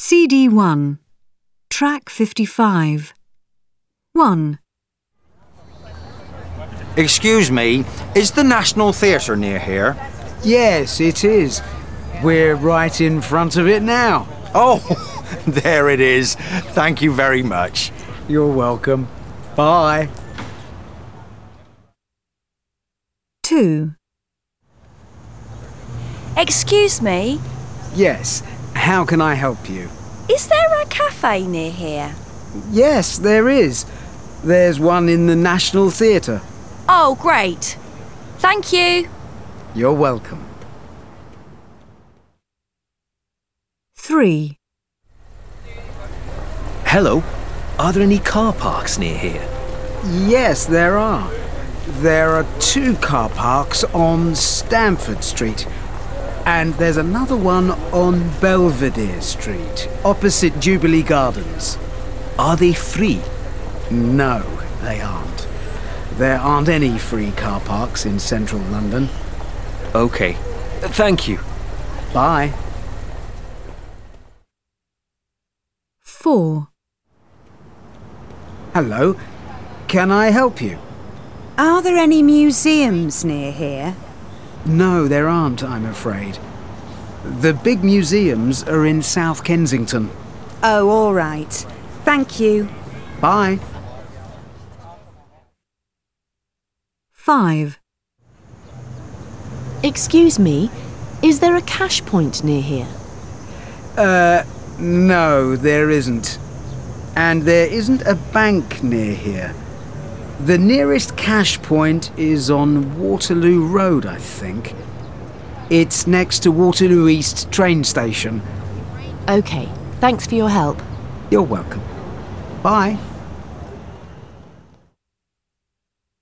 CD1, Track 55. 1. Excuse me, is the National Theatre near here? Yes, it is. We're right in front of it now. Oh, there it is. Thank you very much. You're welcome. Bye. 2. Excuse me, Yes, how can I help you? is there a cafe near here? Yes, there is. There's one in the National Theatre. Oh, great. Thank you. You're welcome. 3. Hello, are there any car parks near here? Yes, there are. There are 2 car parks on Stamford Street. And there's another one on Belvedere Street, opposite Jubilee Gardens. Are they free? No, they aren't. There aren't any free car parks in central London. Okay, thank you. Bye. 4. Hello, can I help you? Are there any museums near here? No, there aren't, I'm afraid. The big museums are in South Kensington. Oh, all right. Thank you. Bye. 5. Excuse me, is there a cash point near here? No, there isn't. And there isn't a bank near here. The nearest cash point is on Waterloo Road, I think. It's next to Waterloo East train station. Okay, thanks for your help. You're welcome. Bye.